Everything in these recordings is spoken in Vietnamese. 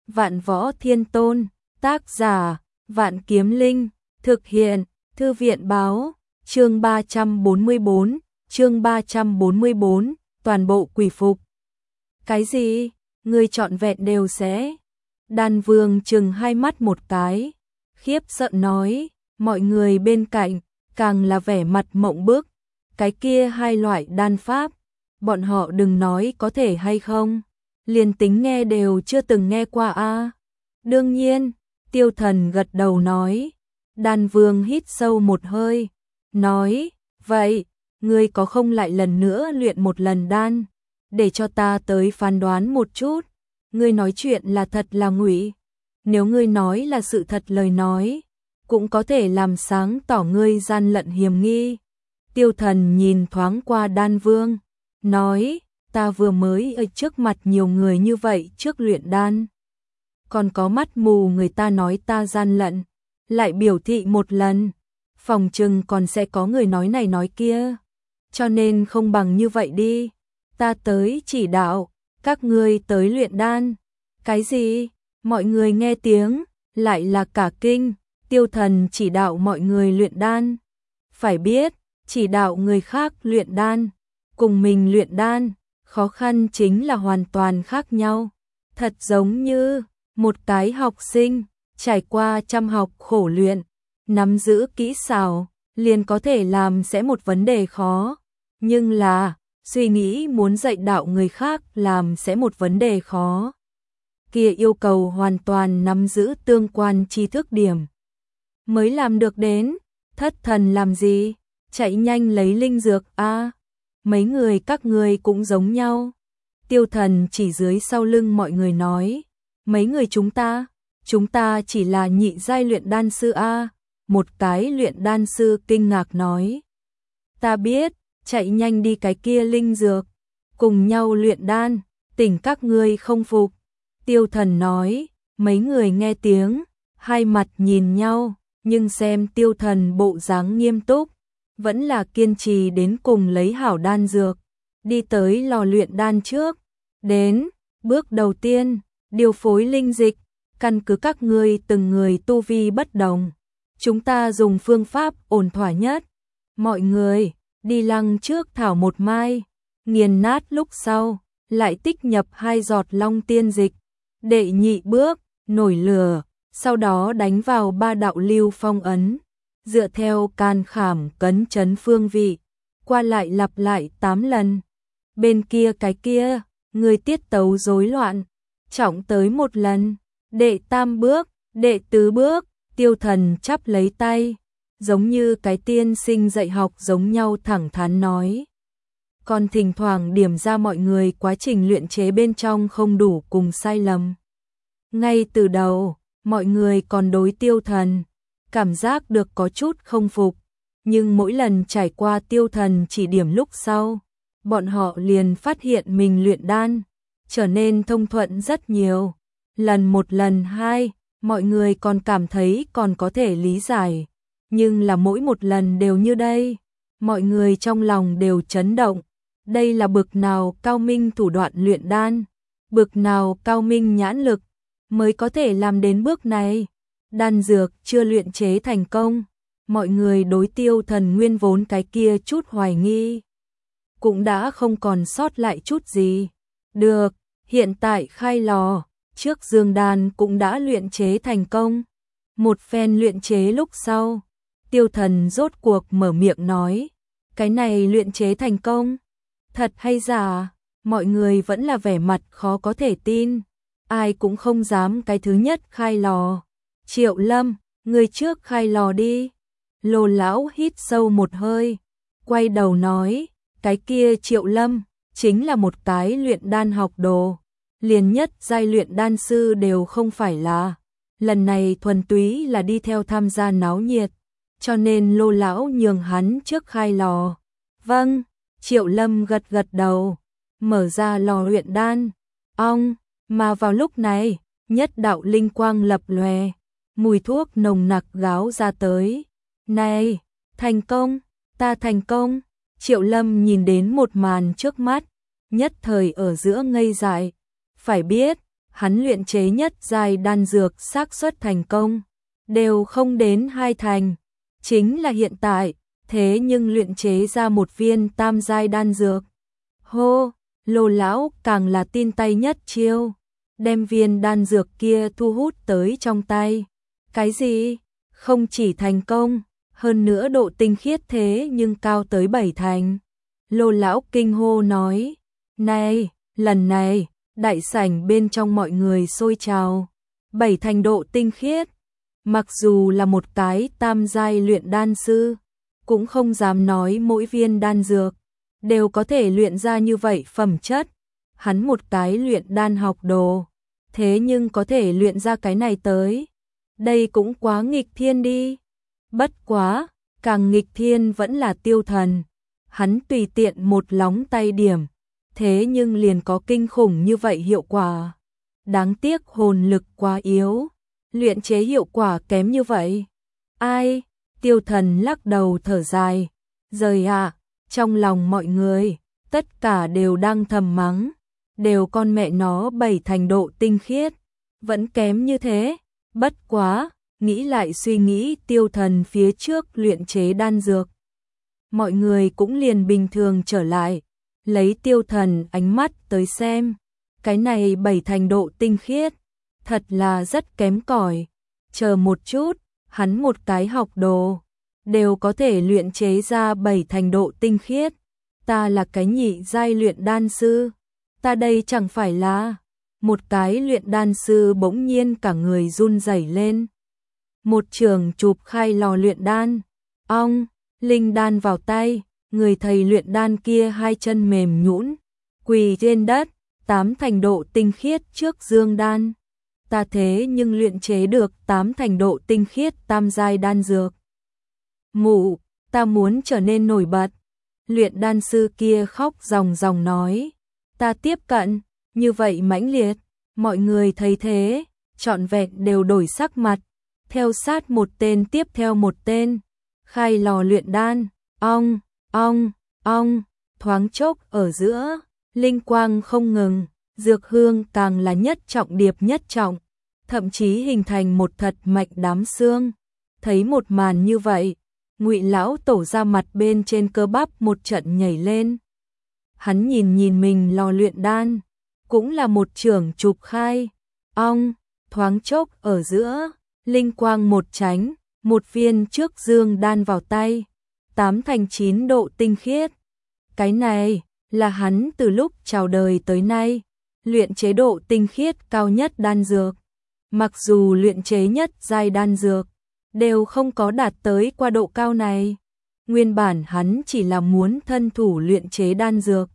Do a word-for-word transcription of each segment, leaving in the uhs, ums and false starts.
Vạn Võ Thiên Tôn, tác giả, Vạn Kiếm Linh, thực hiện, Thư viện báo, chương ba trăm bốn mươi bốn, chương ba trăm bốn mươi bốn, toàn bộ quỷ phục. Cái gì? Người trọn vẹn đều sẽ? Đan Vương trừng hai mắt một cái, khiếp sợ nói, mọi người bên cạnh, càng là vẻ mặt mộng bức. Cái kia hai loại đan pháp, bọn họ đừng nói có thể hay không, liền tính nghe đều chưa từng nghe qua a. À. Đương nhiên, Tiêu Thần gật đầu nói. Đan Vương hít sâu một hơi, nói, vậy, ngươi có không lại lần nữa luyện một lần đan, để cho ta tới phán đoán một chút, ngươi nói chuyện là thật là ngụy, nếu ngươi nói là sự thật lời nói, cũng có thể làm sáng tỏ ngươi gian lận hiểm nghi. Tiêu Thần nhìn thoáng qua Đan Vương, nói, ta vừa mới ở trước mặt nhiều người như vậy trước luyện đan, còn có mắt mù người ta nói ta gian lận, lại biểu thị một lần, phòng chừng còn sẽ có người nói này nói kia, cho nên không bằng như vậy đi, ta tới chỉ đạo, các ngươi tới luyện đan. Cái gì? Mọi người nghe tiếng, lại là cả kinh. Tiêu Thần chỉ đạo mọi người luyện đan. Phải biết, chỉ đạo người khác luyện đan, cùng mình luyện đan, khó khăn chính là hoàn toàn khác nhau. Thật giống như một cái học sinh, trải qua trăm học khổ luyện, nắm giữ kỹ xảo, liền có thể làm sẽ một vấn đề khó. Nhưng là, suy nghĩ muốn dạy đạo người khác làm sẽ một vấn đề khó. Kia yêu cầu hoàn toàn nắm giữ tương quan tri thức điểm mới làm được đến. Thất thần làm gì? Chạy nhanh lấy linh dược a. À, mấy người các người cũng giống nhau. Tiêu Thần chỉ dưới sau lưng mọi người nói, mấy người chúng ta, chúng ta chỉ là nhị giai luyện đan sư a. À, một cái luyện đan sư kinh ngạc nói, ta biết, chạy nhanh đi cái kia linh dược, cùng nhau luyện đan, tỉnh các ngươi không phục. Tiêu Thần nói, mấy người nghe tiếng, hai mặt nhìn nhau, nhưng xem Tiêu Thần bộ dáng nghiêm túc, vẫn là kiên trì đến cùng lấy hảo đan dược, đi tới lò luyện đan trước. Đến, bước đầu tiên, điều phối linh dịch, căn cứ các ngươi từng người tu vi bất đồng, chúng ta dùng phương pháp ổn thỏa nhất. Mọi người, đi lăng trước thảo một mai, nghiền nát lúc sau, lại tích nhập hai giọt long tiên dịch. Đệ nhị bước, nổi lửa, sau đó đánh vào ba đạo lưu phong ấn, dựa theo can khảm cấn chấn phương vị, qua lại lặp lại tám lần. Bên kia cái kia, người tiết tấu rối loạn, trọng tới một lần. Đệ tam bước, đệ tứ bước, Tiêu Thần chắp lấy tay, giống như cái tiên sinh dạy học giống nhau thẳng thắn nói. Còn thỉnh thoảng điểm ra mọi người quá trình luyện chế bên trong không đủ cùng sai lầm. Ngay từ đầu, mọi người còn đối Tiêu Thần, cảm giác được có chút không phục, nhưng mỗi lần trải qua Tiêu Thần chỉ điểm lúc sau, bọn họ liền phát hiện mình luyện đan, trở nên thông thuận rất nhiều. Lần một lần hai, mọi người còn cảm thấy còn có thể lý giải, nhưng là mỗi một lần đều như đây, mọi người trong lòng đều chấn động. Đây là bực nào cao minh thủ đoạn luyện đan, bực nào cao minh nhãn lực, mới có thể làm đến bước này. Đan dược chưa luyện chế thành công, mọi người đối Tiêu Thần nguyên vốn cái kia chút hoài nghi, cũng đã không còn sót lại chút gì. Được, hiện tại khai lò, trước dương đan cũng đã luyện chế thành công. Một phen luyện chế lúc sau, Tiêu Thần rốt cuộc mở miệng nói, cái này luyện chế thành công, thật hay giả? Mọi người vẫn là vẻ mặt khó có thể tin, ai cũng không dám cái thứ nhất khai lò. Triệu Lâm, người trước khai lò đi. Lô lão hít sâu một hơi, quay đầu nói, cái kia Triệu Lâm, chính là một cái luyện đan học đồ, liền nhất giai luyện đan sư đều không phải là, lần này thuần túy là đi theo tham gia náo nhiệt, cho nên Lô lão nhường hắn trước khai lò. Vâng, Triệu Lâm gật gật đầu, mở ra lò luyện đan. Ong, mà vào lúc này, nhất đạo linh quang lập lòe, mùi thuốc nồng nặc gáo ra tới. Này, thành công, ta thành công. Triệu Lâm nhìn đến một màn trước mắt, nhất thời ở giữa ngây dại. Phải biết, hắn luyện chế nhất giai đan dược xác suất thành công đều không đến hai thành. Chính là hiện tại, thế nhưng luyện chế ra một viên tam giai đan dược. Hô, Lô lão càng là tin tay nhất chiêu, đem viên đan dược kia thu hút tới trong tay. Cái gì? Không chỉ thành công, hơn nữa độ tinh khiết thế nhưng cao tới bảy thành. Lô lão kinh hô nói, này, lần này, đại sảnh bên trong mọi người sôi trào. Bảy thành độ tinh khiết, mặc dù là một cái tam giai luyện đan sư, cũng không dám nói mỗi viên đan dược đều có thể luyện ra như vậy phẩm chất. Hắn một cái luyện đan học đồ, thế nhưng có thể luyện ra cái này tới. Đây cũng quá nghịch thiên đi. Bất quá, càng nghịch thiên vẫn là Tiêu Thần. Hắn tùy tiện một lóng tay điểm, thế nhưng liền có kinh khủng như vậy hiệu quả. Đáng tiếc hồn lực quá yếu, luyện chế hiệu quả kém như vậy. Ai? Tiêu Thần lắc đầu thở dài. Rời ạ, trong lòng mọi người, tất cả đều đang thầm mắng. Đều con mẹ nó bảy thành độ tinh khiết, vẫn kém như thế. Bất quá, nghĩ lại suy nghĩ Tiêu Thần phía trước luyện chế đan dược. Mọi người cũng liền bình thường trở lại, lấy Tiêu Thần ánh mắt tới xem. Cái này bảy thành độ tinh khiết, thật là rất kém cỏi. Chờ một chút, hắn một cái học đồ, đều có thể luyện chế ra bảy thành độ tinh khiết. Ta là cái nhị giai luyện đan sư, ta đây chẳng phải là... Một cái luyện đan sư bỗng nhiên cả người run rẩy lên. Một trường chụp khai lò luyện đan, ong, linh đan vào tay, người thầy luyện đan kia hai chân mềm nhũn, quỳ trên đất, tám thành độ tinh khiết trước dương đan. Ta thế nhưng luyện chế được tám thành độ tinh khiết tam giai đan dược. Mụ, ta muốn trở nên nổi bật. Luyện đan sư kia khóc ròng ròng nói, ta tiếp cận, như vậy mãnh liệt, mọi người thấy thế, trọn vẹn đều đổi sắc mặt, theo sát một tên tiếp theo một tên, khai lò luyện đan, ong, ong, ong, thoáng chốc ở giữa, linh quang không ngừng, dược hương càng là nhất trọng điệp nhất trọng, thậm chí hình thành một thật mạch đám xương. Thấy một màn như vậy, Ngụy lão tổ ra mặt bên trên cơ bắp một trận nhảy lên. Hắn nhìn nhìn mình lò luyện đan, cũng là một trường chụp khai, ong, thoáng chốc ở giữa, linh quang một tránh, một viên trước dương đan vào tay, tám thành chín độ tinh khiết. Cái này là hắn từ lúc chào đời tới nay luyện chế độ tinh khiết cao nhất đan dược. Mặc dù luyện chế nhất giai đan dược đều không có đạt tới qua độ cao này. Nguyên bản hắn chỉ là muốn thân thủ luyện chế đan dược,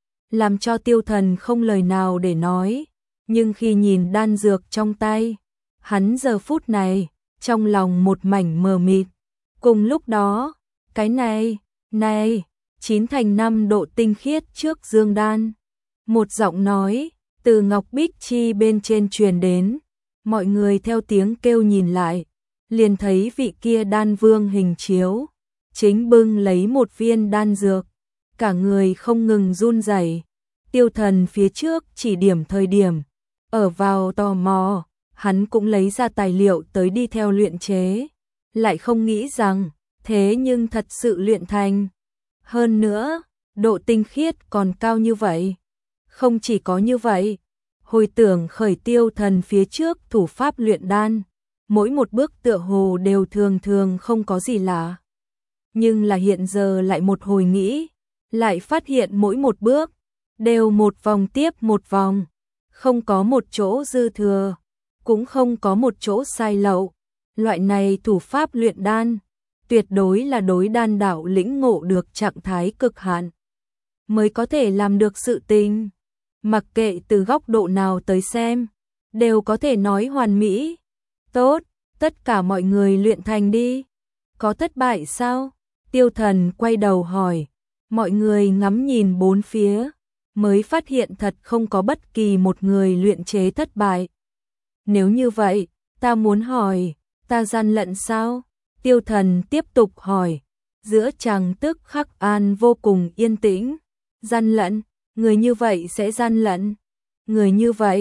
làm cho Tiêu Thần không lời nào để nói. Nhưng khi nhìn đan dược trong tay, hắn giờ phút này trong lòng một mảnh mờ mịt. Cùng lúc đó, cái này, này, chín thành năm độ tinh khiết trước dương đan. Một giọng nói từ ngọc bích chi bên trên truyền đến. Mọi người theo tiếng kêu nhìn lại, liền thấy vị kia đan vương hình chiếu, chính bưng lấy một viên đan dược, cả người không ngừng run rẩy. Tiêu Thần phía trước chỉ điểm thời điểm, ở vào tò mò, hắn cũng lấy ra tài liệu tới đi theo luyện chế, lại không nghĩ rằng, thế nhưng thật sự luyện thành. Hơn nữa, độ tinh khiết còn cao như vậy. Không chỉ có như vậy, hồi tưởng khởi Tiêu Thần phía trước thủ pháp luyện đan, mỗi một bước tựa hồ đều thường thường không có gì lạ. Nhưng là hiện giờ lại một hồi nghĩ, lại phát hiện mỗi một bước đều một vòng tiếp một vòng, không có một chỗ dư thừa, cũng không có một chỗ sai lậu. Loại này thủ pháp luyện đan, tuyệt đối là đối đan đạo lĩnh ngộ được trạng thái cực hạn mới có thể làm được sự tình. Mặc kệ từ góc độ nào tới xem, đều có thể nói hoàn mỹ. Tốt, tất cả mọi người luyện thành đi. Có thất bại sao? Tiêu Thần quay đầu hỏi. Mọi người ngắm nhìn bốn phía, mới phát hiện thật không có bất kỳ một người luyện chế thất bại. Nếu như vậy, ta muốn hỏi, ta gian lận sao? Tiêu Thần tiếp tục hỏi. Giữa chàng tức khắc an vô cùng yên tĩnh. Gian lận? Người như vậy sẽ gian lận? Người như vậy,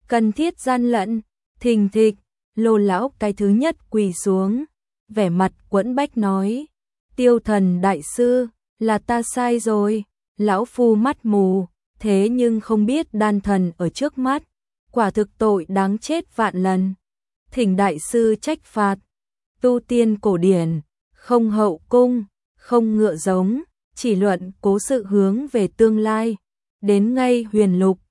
cần thiết gian lận, thình thịch, Lô lão cái thứ nhất quỳ xuống, vẻ mặt quẫn bách nói, Tiêu Thần đại sư, là ta sai rồi, lão phu mắt mù, thế nhưng không biết đan thần ở trước mắt, quả thực tội đáng chết vạn lần. Thỉnh đại sư trách phạt, tu tiên cổ điển, không hậu cung, không ngựa giống, chỉ luận cố sự hướng về tương lai, đến ngay huyền lục,